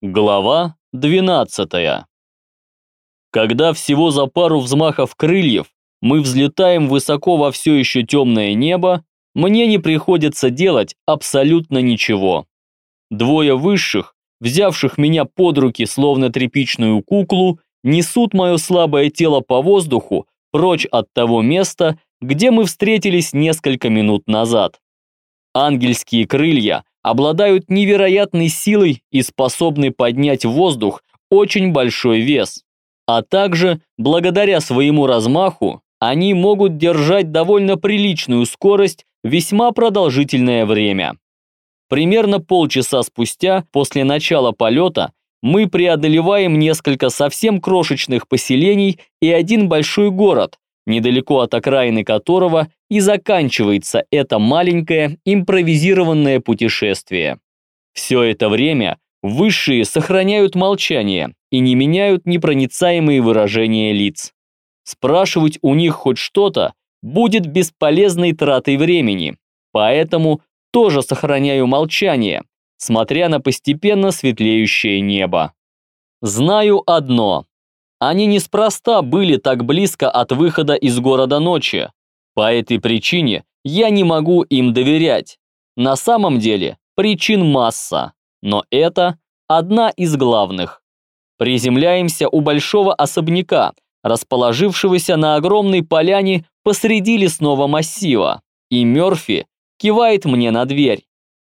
Глава 12. Когда всего за пару взмахов крыльев мы взлетаем высоко во все еще темное небо, мне не приходится делать абсолютно ничего. Двое высших, взявших меня под руки словно тряпичную куклу, несут мое слабое тело по воздуху прочь от того места, где мы встретились несколько минут назад. Ангельские крылья обладают невероятной силой и способны поднять в воздух очень большой вес. А также, благодаря своему размаху, они могут держать довольно приличную скорость весьма продолжительное время. Примерно полчаса спустя, после начала полета, мы преодолеваем несколько совсем крошечных поселений и один большой город, недалеко от окраины которого и заканчивается это маленькое импровизированное путешествие. Все это время высшие сохраняют молчание и не меняют непроницаемые выражения лиц. Спрашивать у них хоть что-то будет бесполезной тратой времени, поэтому тоже сохраняю молчание, смотря на постепенно светлеющее небо. Знаю одно. Они неспроста были так близко от выхода из города ночи. По этой причине я не могу им доверять. На самом деле причин масса, но это одна из главных. Приземляемся у большого особняка, расположившегося на огромной поляне посреди лесного массива, и Мёрфи кивает мне на дверь.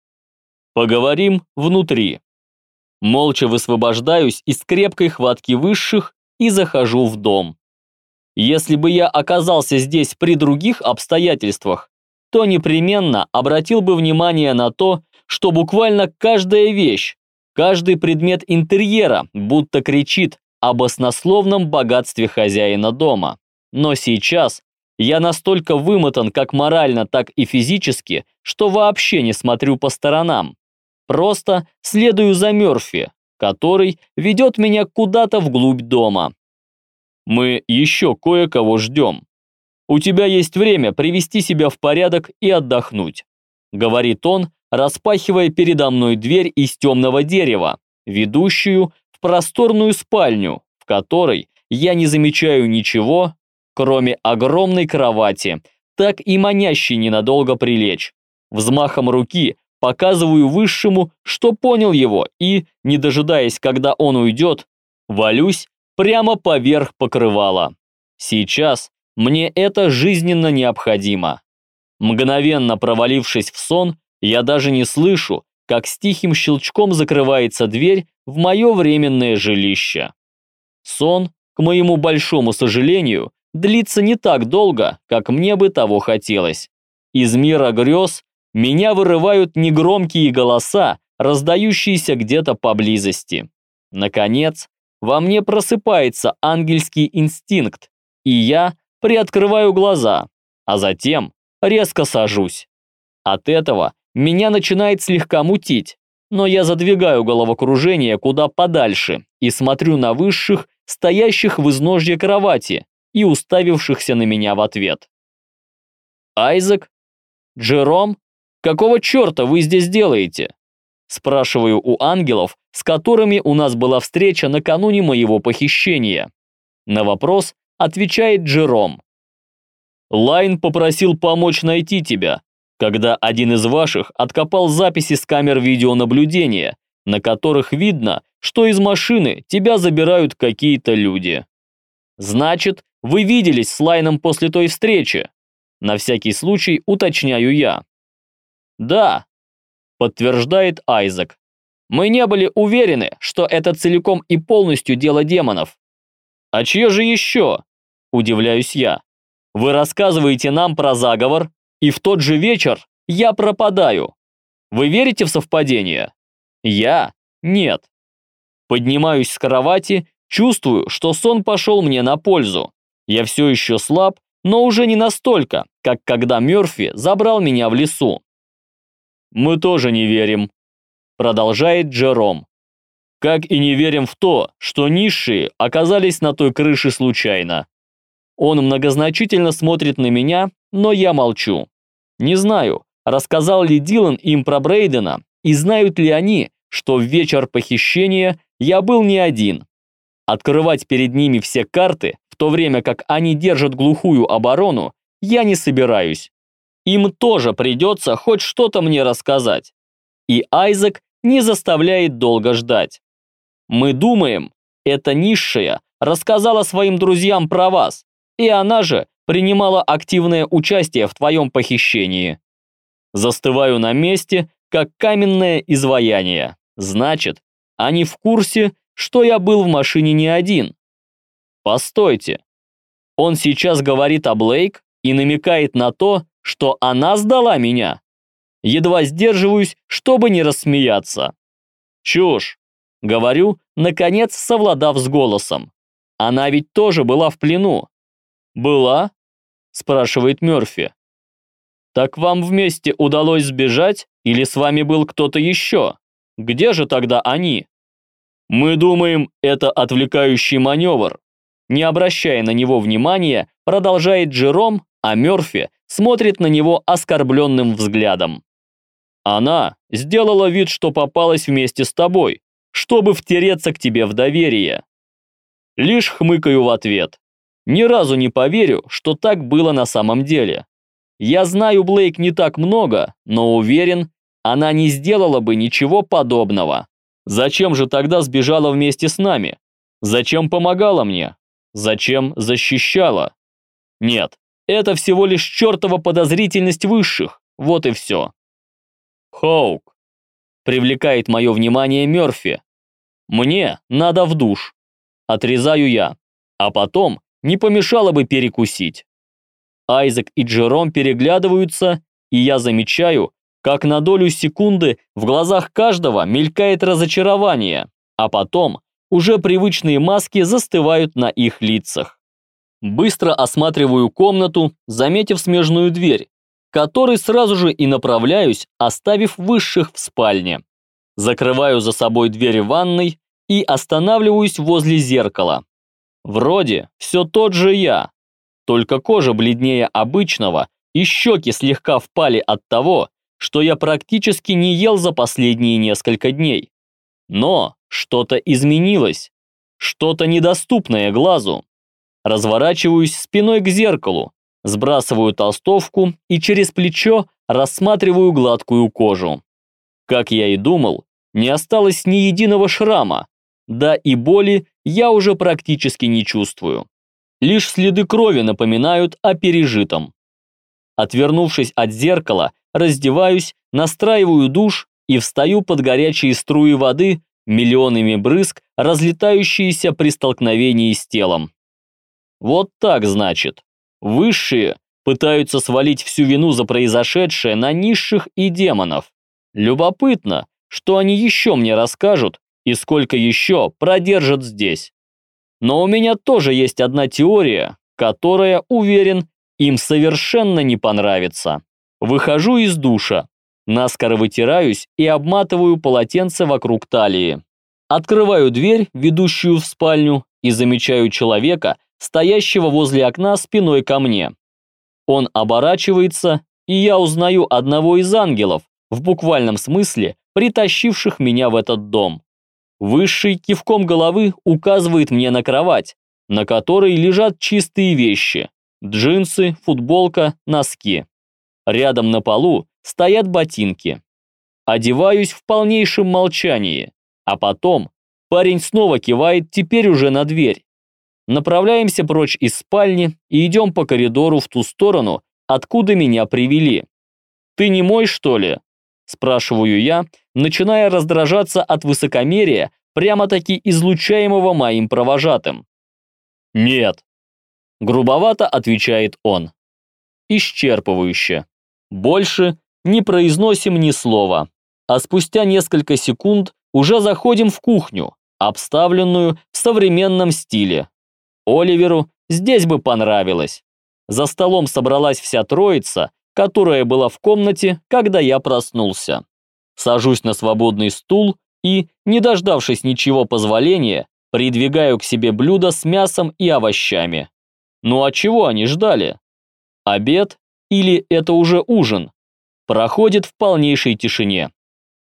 Поговорим внутри. Молча высвобождаюсь из крепкой хватки высших и захожу в дом. Если бы я оказался здесь при других обстоятельствах, то непременно обратил бы внимание на то, что буквально каждая вещь, каждый предмет интерьера будто кричит об баснословном богатстве хозяина дома. Но сейчас я настолько вымотан как морально, так и физически, что вообще не смотрю по сторонам. Просто следую за Мёрфи, который ведет меня куда-то вглубь дома. Мы еще кое-кого ждем. У тебя есть время привести себя в порядок и отдохнуть, говорит он, распахивая передо мной дверь из темного дерева, ведущую в просторную спальню, в которой я не замечаю ничего, кроме огромной кровати, так и манящей ненадолго прилечь. Взмахом руки показываю высшему, что понял его, и, не дожидаясь, когда он уйдет, валюсь прямо поверх покрывала. Сейчас мне это жизненно необходимо. Мгновенно провалившись в сон, я даже не слышу, как с тихим щелчком закрывается дверь в мое временное жилище. Сон, к моему большому сожалению, длится не так долго, как мне бы того хотелось. Из мира грез меня вырывают негромкие голоса, раздающиеся где-то поблизости. Наконец, во мне просыпается ангельский инстинкт, и я приоткрываю глаза, а затем резко сажусь. От этого меня начинает слегка мутить, но я задвигаю головокружение куда подальше и смотрю на высших, стоящих в изножье кровати и уставившихся на меня в ответ. «Айзек? Джером? Какого черта вы здесь делаете?» Спрашиваю у ангелов, с которыми у нас была встреча накануне моего похищения. На вопрос отвечает Джером. «Лайн попросил помочь найти тебя, когда один из ваших откопал записи с камер видеонаблюдения, на которых видно, что из машины тебя забирают какие-то люди. Значит, вы виделись с Лайном после той встречи?» На всякий случай уточняю я. «Да», подтверждает Айзек. «Мы не были уверены, что это целиком и полностью дело демонов». «А чье же еще?» Удивляюсь я. «Вы рассказываете нам про заговор, и в тот же вечер я пропадаю. Вы верите в совпадение?» «Я? Нет». Поднимаюсь с кровати, чувствую, что сон пошел мне на пользу. Я все еще слаб, но уже не настолько, как когда Мёрфи забрал меня в лесу. «Мы тоже не верим», — продолжает Джером. «Как и не верим в то, что низшие оказались на той крыше случайно». Он многозначительно смотрит на меня, но я молчу. Не знаю, рассказал ли Дилан им про Брейдена, и знают ли они, что в вечер похищения я был не один. Открывать перед ними все карты, в то время как они держат глухую оборону, я не собираюсь. Им тоже придется хоть что-то мне рассказать. И Айзек не заставляет долго ждать. Мы думаем, эта низшая рассказала своим друзьям про вас, и она же принимала активное участие в твоем похищении. Застываю на месте, как каменное изваяние. Значит, они в курсе, что я был в машине не один. Постойте. Он сейчас говорит о Блейк и намекает на то, что она сдала меня. Едва сдерживаюсь, чтобы не рассмеяться. Чушь. Говорю, наконец совладав с голосом. Она ведь тоже была в плену. Была? Спрашивает Мёрфи. Так вам вместе удалось сбежать или с вами был кто-то еще? Где же тогда они? Мы думаем, это отвлекающий маневр. Не обращая на него внимания, продолжает Джером, а Мёрфи смотрит на него оскорбленным взглядом. Она сделала вид, что попалась вместе с тобой, чтобы втереться к тебе в доверие. Лишь хмыкаю в ответ. Ни разу не поверю, что так было на самом деле. Я знаю Блейк не так много, но уверен, она не сделала бы ничего подобного. Зачем же тогда сбежала вместе с нами? Зачем помогала мне? Зачем защищала? Нет, это всего лишь чертова подозрительность высших, вот и все. Хоук. Привлекает мое внимание Мёрфи. Мне надо в душ. Отрезаю я. А потом не помешало бы перекусить. Айзек и Джером переглядываются, и я замечаю, как на долю секунды в глазах каждого мелькает разочарование, а потом уже привычные маски застывают на их лицах. Быстро осматриваю комнату, заметив смежную дверь, к которой сразу же и направляюсь, оставив высших в спальне. Закрываю за собой дверь ванной и останавливаюсь возле зеркала. Вроде все тот же я, только кожа бледнее обычного и щеки слегка впали от того, что я практически не ел за последние несколько дней. Но что-то изменилось, что-то недоступное глазу. Разворачиваюсь спиной к зеркалу, сбрасываю толстовку и через плечо рассматриваю гладкую кожу. Как я и думал, не осталось ни единого шрама, да и боли я уже практически не чувствую. Лишь следы крови напоминают о пережитом. Отвернувшись от зеркала, раздеваюсь, настраиваю душ и встаю под горячие струи воды, миллионами брызг, разлетающиеся при столкновении с телом. Вот так, значит. Высшие пытаются свалить всю вину за произошедшее на низших и демонов. Любопытно, что они еще мне расскажут и сколько еще продержат здесь. Но у меня тоже есть одна теория, которая, уверен, им совершенно не понравится. Выхожу из душа, наскоро вытираюсь и обматываю полотенце вокруг талии. Открываю дверь, ведущую в спальню, и замечаю человека, стоящего возле окна спиной ко мне. Он оборачивается, и я узнаю одного из ангелов, в буквальном смысле, притащивших меня в этот дом. Высший кивком головы указывает мне на кровать, на которой лежат чистые вещи: джинсы, футболка, носки. Рядом на полу стоят ботинки. Одеваюсь в полнейшем молчании, а потом парень снова кивает теперь уже на дверь. Направляемся прочь из спальни и идем по коридору в ту сторону, откуда меня привели. «Ты не мой, что ли?» – спрашиваю я, начиная раздражаться от высокомерия, прямо-таки излучаемого моим провожатым. «Нет», – грубовато отвечает он. Исчерпывающе. Больше не произносим ни слова, а спустя несколько секунд уже заходим в кухню, обставленную в современном стиле. Оливеру здесь бы понравилось. За столом собралась вся троица, которая была в комнате, когда я проснулся. Сажусь на свободный стул и, не дождавшись ничего позволения, придвигаю к себе блюдо с мясом и овощами. Ну а чего они ждали? Обед или это уже ужин? Проходит в полнейшей тишине.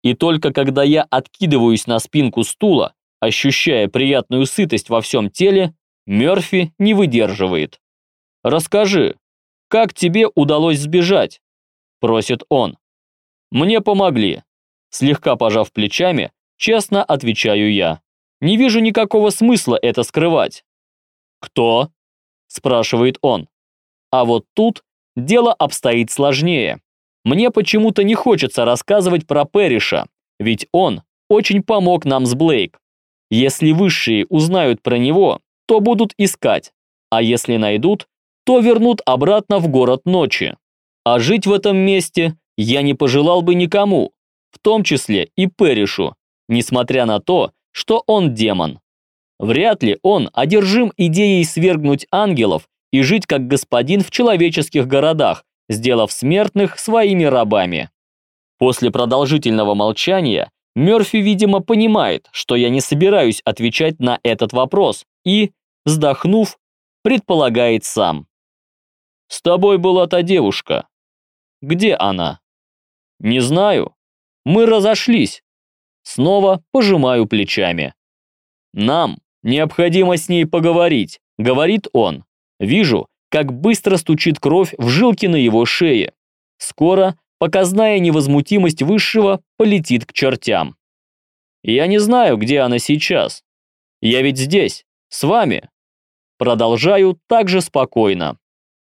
И только когда я откидываюсь на спинку стула, ощущая приятную сытость во всем теле, Мёрфи не выдерживает. «Расскажи, как тебе удалось сбежать?» – просит он. «Мне помогли». Слегка пожав плечами, честно отвечаю я. Не вижу никакого смысла это скрывать. «Кто?» – спрашивает он. А вот тут дело обстоит сложнее. Мне почему-то не хочется рассказывать про Пэриша, ведь он очень помог нам с Блейк. Если высшие узнают про него, то будут искать, а если найдут, то вернут обратно в город ночи. А жить в этом месте я не пожелал бы никому, в том числе и Пэришу, несмотря на то, что он демон. Вряд ли он одержим идеей свергнуть ангелов и жить как господин в человеческих городах, сделав смертных своими рабами. После продолжительного молчания Мёрфи, видимо, понимает, что я не собираюсь отвечать на этот вопрос и, вздохнув, предполагает сам. «С тобой была та девушка. Где она?» «Не знаю. Мы разошлись». Снова пожимаю плечами. «Нам необходимо с ней поговорить», — говорит он. Вижу, как быстро стучит кровь в жилке на его шее. Скоро показная невозмутимость высшего полетит к чертям. «Я не знаю, где она сейчас. Я ведь здесь, с вами». Продолжаю так же спокойно.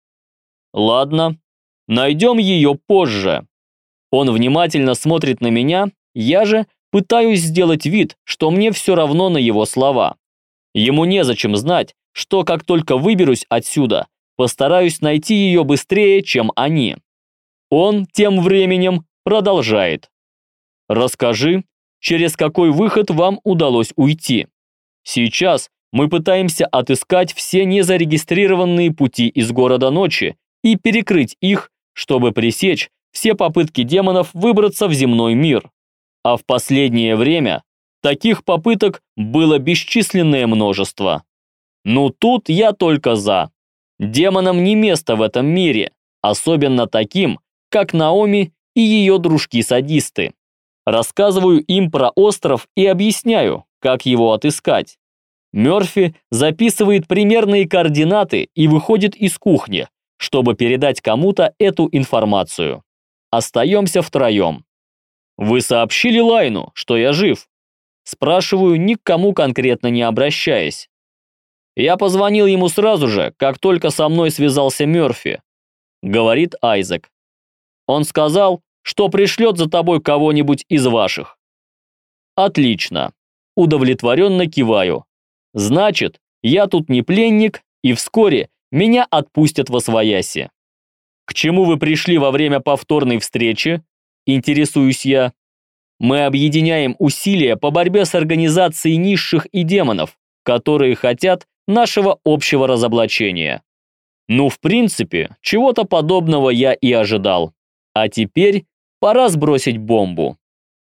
«Ладно, найдем ее позже». Он внимательно смотрит на меня, я же пытаюсь сделать вид, что мне все равно на его слова. Ему незачем знать, что как только выберусь отсюда, постараюсь найти ее быстрее, чем они. Он тем временем продолжает. «Расскажи, через какой выход вам удалось уйти? Сейчас мы пытаемся отыскать все незарегистрированные пути из города ночи и перекрыть их, чтобы пресечь все попытки демонов выбраться в земной мир. А в последнее время таких попыток было бесчисленное множество. Ну тут я только за. Демонам не место в этом мире, особенно таким, как Наоми и ее дружки-садисты. Рассказываю им про остров и объясняю, как его отыскать. Мёрфи записывает примерные координаты и выходит из кухни, чтобы передать кому-то эту информацию. Остаемся втроем. «Вы сообщили Лайну, что я жив?» Спрашиваю, ни к кому конкретно не обращаясь. «Я позвонил ему сразу же, как только со мной связался Мёрфи», говорит Айзек. «Он сказал, что пришлет за тобой кого-нибудь из ваших». «Отлично». Удовлетворенно киваю. «Значит, я тут не пленник, и вскоре меня отпустят восвояси». «К чему вы пришли во время повторной встречи?» Интересуюсь я. «Мы объединяем усилия по борьбе с организацией низших и демонов, которые хотят нашего общего разоблачения». Ну, в принципе, чего-то подобного я и ожидал. А теперь пора сбросить бомбу.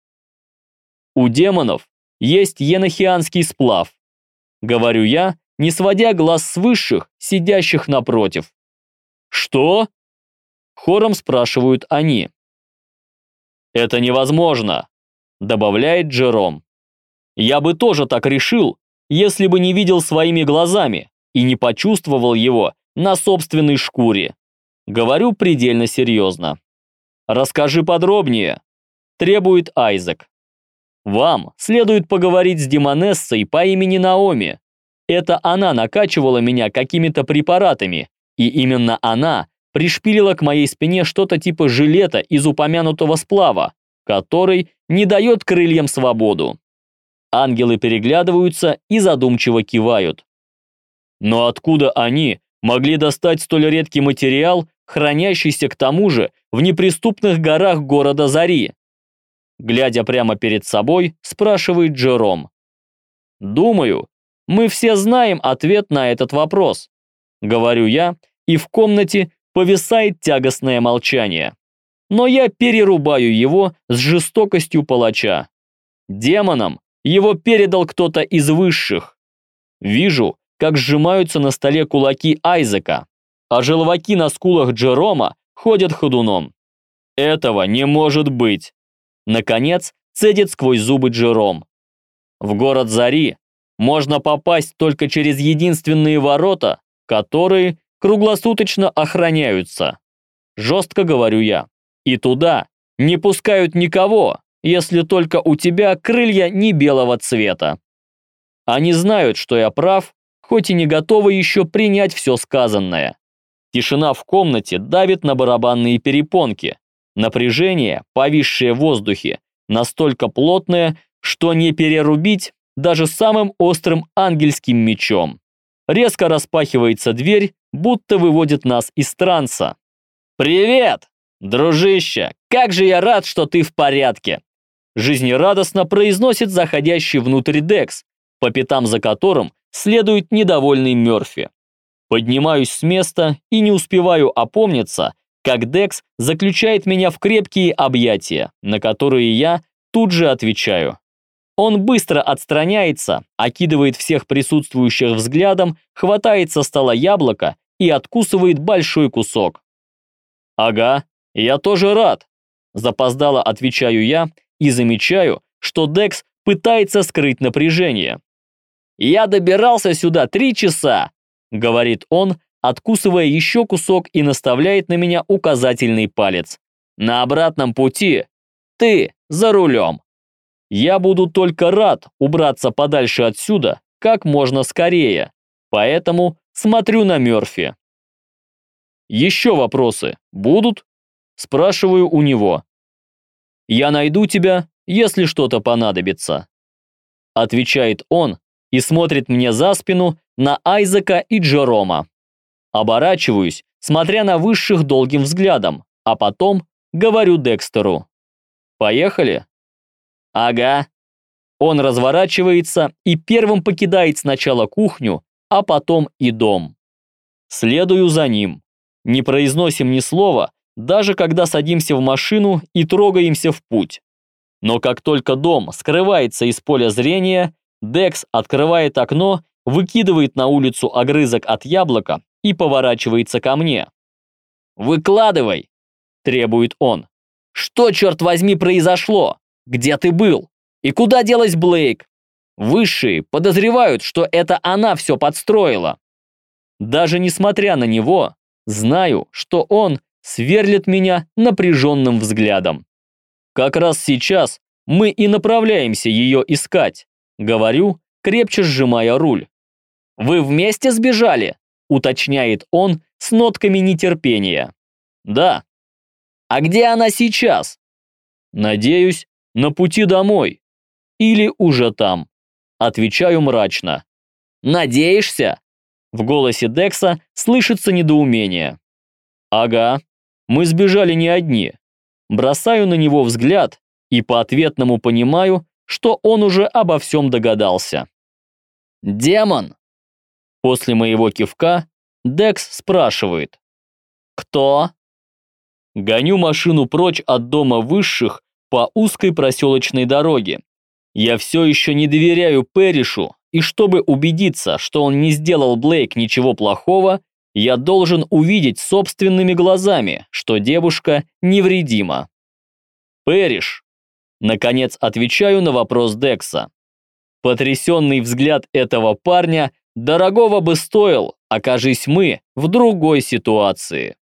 У демонов есть енохианский сплав, говорю я, не сводя глаз с высших, сидящих напротив. «Что?» Хором спрашивают они. «Это невозможно», добавляет Джером. «Я бы тоже так решил, если бы не видел своими глазами и не почувствовал его на собственной шкуре». Говорю предельно серьезно. «Расскажи подробнее», требует Айзек. «Вам следует поговорить с демонессой по имени Наоми. Это она накачивала меня какими-то препаратами, и именно она пришпилила к моей спине что-то типа жилета из упомянутого сплава, который не дает крыльям свободу». Ангелы переглядываются и задумчиво кивают. «Но откуда они могли достать столь редкий материал, хранящийся к тому же в неприступных горах города Зари?» Глядя прямо перед собой, спрашивает Джером. «Думаю, мы все знаем ответ на этот вопрос», говорю я, и в комнате повисает тягостное молчание. Но я перерубаю его с жестокостью палача. Демонам его передал кто-то из высших. Вижу, как сжимаются на столе кулаки Айзека, а желваки на скулах Джерома ходят ходуном. Этого не может быть. Наконец, цедит сквозь зубы Джером. В город Зари можно попасть только через единственные ворота, которые круглосуточно охраняются. Жестко говорю я. И туда не пускают никого, если только у тебя крылья не белого цвета. Они знают, что я прав, хоть и не готовы еще принять все сказанное. Тишина в комнате давит на барабанные перепонки. Напряжение, повисшее в воздухе, настолько плотное, что не перерубить даже самым острым ангельским мечом. Резко распахивается дверь, будто выводит нас из транса. «Привет, дружище! Как же я рад, что ты в порядке!» Жизнерадостно произносит заходящий внутрь Декс, по пятам за которым следует недовольный Мёрфи. Поднимаюсь с места и не успеваю опомниться, как Декс заключает меня в крепкие объятия, на которые я тут же отвечаю. Он быстро отстраняется, окидывает всех присутствующих взглядом, хватает со стола яблоко и откусывает большой кусок. «Ага, я тоже рад», – запоздало отвечаю я и замечаю, что Декс пытается скрыть напряжение. «Я добирался сюда 3 часа», – говорит он, откусывая еще кусок и наставляет на меня указательный палец. «На обратном пути ты за рулем. Я буду только рад убраться подальше отсюда как можно скорее, поэтому смотрю на Мёрфи». «Еще вопросы будут?» – спрашиваю у него. «Я найду тебя, если что-то понадобится», – отвечает он и смотрит мне за спину на Айзека и Джерома. Оборачиваюсь, смотря на высших долгим взглядом, а потом говорю Декстеру. «Поехали?» «Ага». Он разворачивается и первым покидает сначала кухню, а потом и дом. Следую за ним. Не произносим ни слова, даже когда садимся в машину и трогаемся в путь. Но как только дом скрывается из поля зрения, Декс открывает окно, выкидывает на улицу огрызок от яблока и поворачивается ко мне. «Выкладывай!» – требует он. «Что, черт возьми, произошло? Где ты был? И куда делась Блейк? Высшие подозревают, что это она все подстроила». Даже несмотря на него, знаю, что он сверлит меня напряженным взглядом. Как раз сейчас мы и направляемся ее искать, говорю, крепче сжимая руль. «Вы вместе сбежали?» – уточняет он с нотками нетерпения. «Да». «А где она сейчас?» «Надеюсь, на пути домой. Или уже там», – отвечаю мрачно. «Надеешься?» В голосе Декса слышится недоумение. «Ага, мы сбежали не одни». Бросаю на него взгляд и по ответному понимаю, что он уже обо всем догадался. «Демон!» После моего кивка Декс спрашивает. «Кто?» Гоню машину прочь от дома высших по узкой проселочной дороге. Я все еще не доверяю Пэришу, и чтобы убедиться, что он не сделал Блейк ничего плохого, я должен увидеть собственными глазами, что девушка невредима. «Пэриш», наконец отвечаю на вопрос Декса. Потрясенный взгляд этого парня дорогого бы стоил, окажись мы в другой ситуации.